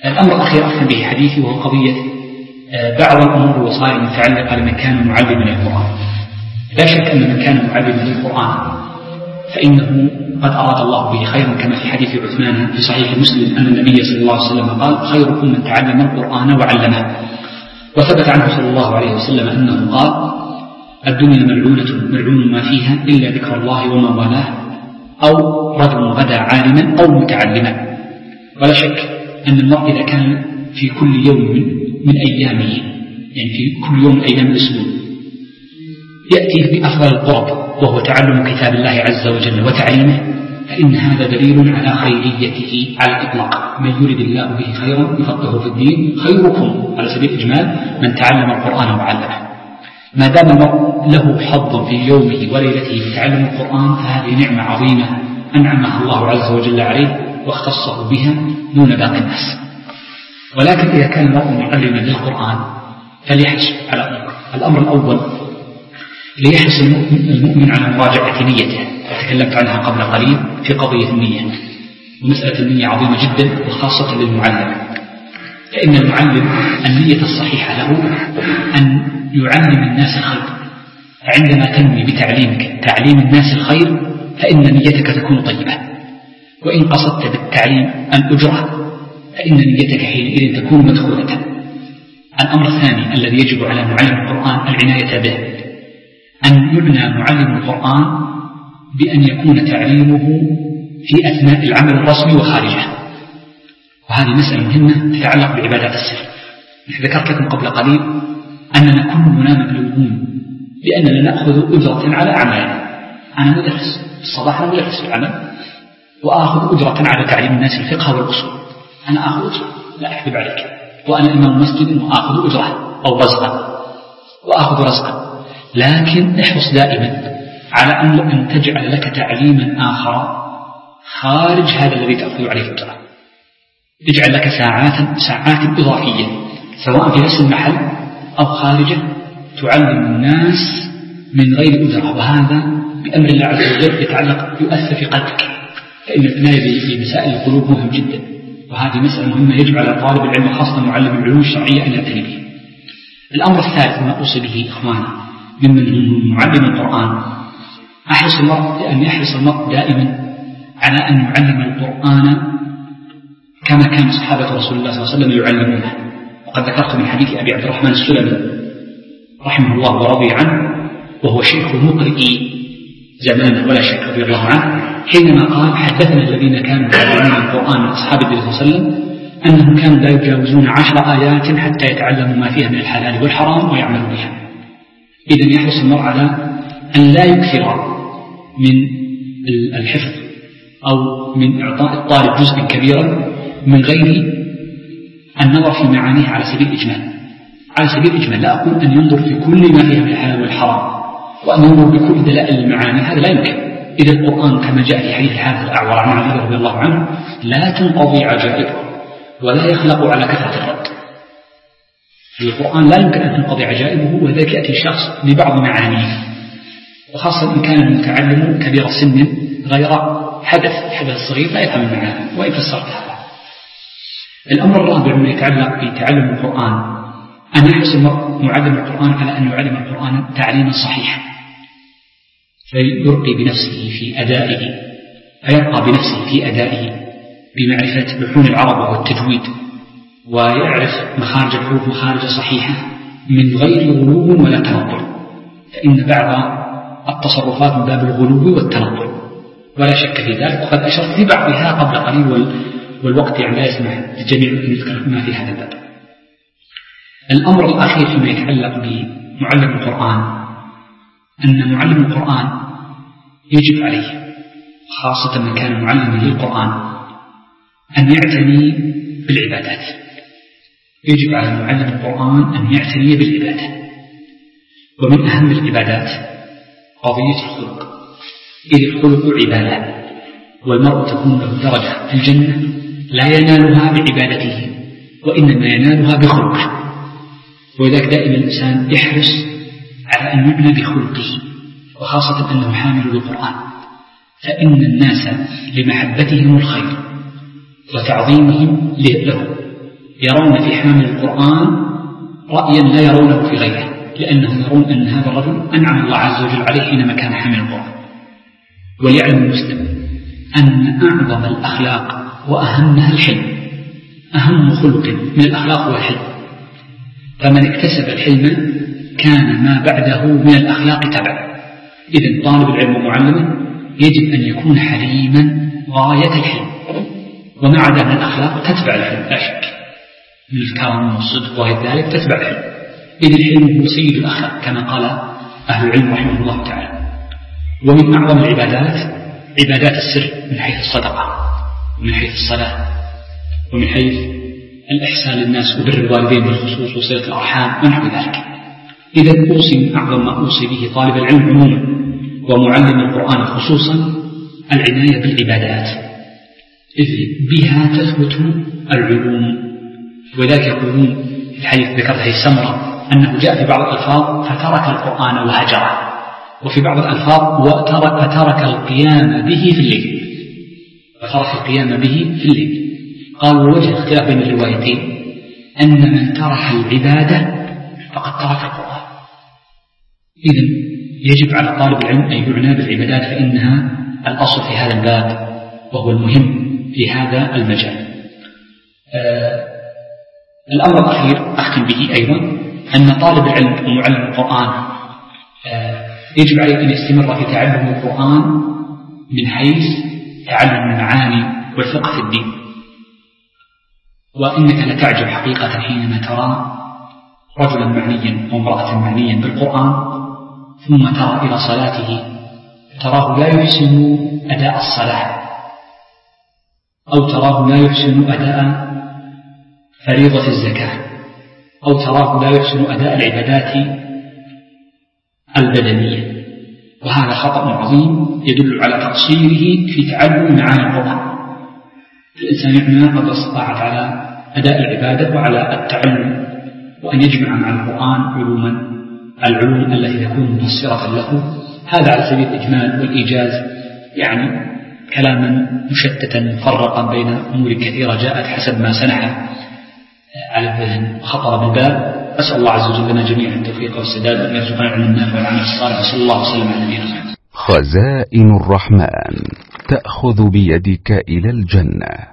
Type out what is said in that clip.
الأمر الأخير أختم به حديثي وهو قضية بعض الأمور والوصايا المتعلقة بمن كان معلما للقرآن. لا شك أن من كان معلما للقرآن فإنه قد أراد الله به خيرا، كما في حديث عثمان في صحيح مسلم أن النبي صلى الله عليه وسلم قال: خيركم من تعلم القرآن وعلمه. وثبت عنه صلى الله عليه وسلم أنه قال: الدنيا ملعون ما فيها إلا ذكر الله وما والاه، أو رجل غدا عالما أو متعلما. ولا شك أن المرء إذا كان في كل يوم من أيامه، يعني في كل يوم من أيام الأسبوع، يأتي بأفضل القرب وهو تعلم كتاب الله عز وجل وتعليمه، فإن هذا دليل على خيريته على الإطلاق. من يرد الله به خيرا يفقهه في الدين. خيركم على سبيل الإجمال من تعلم القرآن وعلمه. ما دام المرء له حظ في يومه وليلته بتعلم القرآن فهذه نعمة عظيمة أنعمها الله عز وجل عليه واختصه بها دون باقي الناس. ولكن إذا كان المرء معلما للقرآن فليحرص على أمر. الأمر الأول: ليحرص المؤمن على مراجعة نيته، وتكلمت عنها قبل قليل في قضية النية. ومسألة النية عظيمة جدا وخاصة للمعلم، فإن المعلم النية الصحيحة له أن يعلم الناس الخير. فعندما تنوي بتعليمك تعليم الناس الخير فإن نيتك تكون طيبة. وإن قصدت بالتعليم الأجرة فإن نيتك حينئذ تكون مدخولة. الأمر الثاني الذي يجب على معلم القرآن العناية به: أن يعنى معلم القرآن بأن يكون تعليمه في أثناء العمل الرسمي وخارجه. وهذه مسألة مهمة تتعلق بعبادات السر. ذكرت لكم قبل قليل أننا كلنا مبلوغون بأننا نأخذ أجرة على أعمالنا. أنا مدرس الصباح، أنا مدرس في العمل، وآخذ أجرة على تعليم الناس الفقه والأصول. أنا آخذ أجرة، لا أكذب عليك. وأنا إمام مسجد وآخذ أجرة أو رزقا، وآخذ رزقا. لكن احرص دائما على أن تجعل لك تعليما آخر خارج هذا الذي تأخذ عليه أجرة. اجعل لك ساعات إضافية سواء في نفس المحل أو خارجه تعلم الناس من غير أجرة. وهذا بأمر الله عز وجل يؤثر في قلبك، فإن العناية بمسائل القلوب مهم جدا. وهذه مسألة مهمة يجب على طالب العلم خاصة معلم العلوم الشرعية أن يعتني به. الأمر الثالث ما أوصي به إخواني ممن هم معلم القرآن: أن يحرص المرء دائما على أن يعلم القرآن كما كان صحابة رسول الله صلى الله عليه وسلم يعلمونه. وقد ذكرت من حديث أبي عبد الرحمن السلمي رحمه الله ورضي عنه، وهو شيخ مقرئ زمانه ولا شك رضي الله عنه، حينما قال: حدثنا الذين كانوا يعلمون القرآن من أصحاب النبي صلى الله عليه وسلم أنهم كانوا لا يجاوزون 10 آيات حتى يتعلموا ما فيها من الحلال والحرام ويعملوا بها. إذن يحرص المرء على أن لا يكثر من الحفظ أو من إعطاء الطالب جزءا كبيرا من غير النظر في معانيه على سبيل الإجمال. على سبيل الإجمال، لا أقول أن ينظر في كل ما فيها من الحلال والحرام وأن ينظر بكل دلائل المعاني، هذا لا يمكن. إذا القرآن كما جاء في حديث الحارث الأعور عن علي رضي الله عنه: لا تنقضي عجائبه ولا يخلق على كثرة الرد. القرآن لا يمكن أن تنقضي عجائبه، وذلك يأتي الشخص ببعض معانيه، وخاصة إن كان المتعلم كبير السن غير حدث صغير لا يفهم المعاني وإن فسرتها. الأمر الرابع ما يتعلق بتعلم القرآن: أن يحرص معلم القرآن على أن يعلم القرآن تعليما صحيحا، فيرقى بنفسه في أدائه بمعرفة لحون العرب والتجويد، ويعرف مخارج الحروف مخارج صحيحة من غير غلو ولا تنطع، فإن بعض التصرفات من باب الغلو والتنطع ولا شك في ذلك، وقد أشرت لبعضها قبل قليل والوقت لا يسمح للجميع أن يذكر ما في هذا الباب. الأمر الأخير فيما يتعلق بمعلم القرآن أن معلم القرآن يجب عليه خاصة من كان معلما للقرآن أن يعتني بالعبادات. يجب على معلم القرآن أن يعتني بالعبادة، ومن أهم العبادات قضية الخلق. إذ الخلق عبادة، والمرء تكون له درجة في الجنة لا ينالها بعبادته وإنما ينالها بخلقه. ولذلك دائما الإنسان يحرص على أن يبنى بخلقه، وخاصة أنه حامل للقرآن، فإن الناس لمحبتهم الخير وتعظيمهم له يرون في حامل القرآن رأيا لا يرونه في غيره، لأنهم يرون أن هذا الرجل أنعم الله عز وجل عليه حينما كان حامل القرآن. وليعلم المسلم أن أعظم الأخلاق وأهمها الحلم، أهم خلق من الأخلاق هو الحلم، فمن اكتسب الحلم كان ما بعده من الأخلاق تبع. إذن طالب العلم ومعلمه يجب أن يكون حليما غاية الحلم، وما عدا من الأخلاق تتبع الحلم لا شك، من الكرم والصدق وغير ذلك تتبع الحلم. إذن الحلم هو سيد الأخلاق كما قال أهل العلم رحمه الله تعالى. ومن أعظم العبادات عبادات السر من حيث الصدقة ومن حيث الصلاة ومن حيث الإحسان للناس وبر الوالدين بالخصوص وصلة الأرحام ونحو ذلك. إذن أوصي من أعظم ما أوصي به طالب العلم عموما ومعلم القرآن خصوصا العناية بالعبادات، إذ بها تثبت العلوم. وذلك يقولون في الحديث ذكرته السمرة أنه جاء في بعض الألفاظ فترك القرآن وهجره، وفي بعض الألفاظ فترك القيام به في الليل، فترك القيام به في الليل. قالوا وجه الاختلاف بين الروايتين أن من ترك العبادة فقد ترك القرآن. إذن يجب على طالب العلم أن يعنى بالعبادات، فإنها الأصل في هذا الباب وهو المهم في هذا المجال. الأمر الأخير أختم به أيضا أن طالب العلم ومعلم القرآن يجب عليه أن يستمر في تعلم القرآن من حيث تعلم المعاني والفقه في الدين. وإنك لتعجب حقيقة حينما ترى رجلا معنيا أو امرأة معنيا بالقرآن ثم ترى إلى صلاته تراه لا يحسن أداء الصلاة، أو تراه لا يحسن أداء فريضة الزكاة، أو تراه لا يحسن أداء العبادات البدنية. وهذا خطأ عظيم يدل على تقصيره في تعلم معاني القرآن. الإنسان يعمل قد استطاع على أداء العبادة وعلى التعلم، وأن يجمع مع القرآن العلوم التي تكون مفسرة له. هذا على سبيل الإجمال والإيجاز، يعني كلاما مشتتا مفرقا بين أمور كثيرة جاءت حسب ما سنح على الذهن وخطر بالباب. أسأل الله عز وجل لنا جميعا التوفيق والسداد وأن يرزقنا العلم النافع والعمل الصالح. صلى الله وسلم على نبينا محمد. خزائن الرحمن تأخذ بيدك إلى الجنة.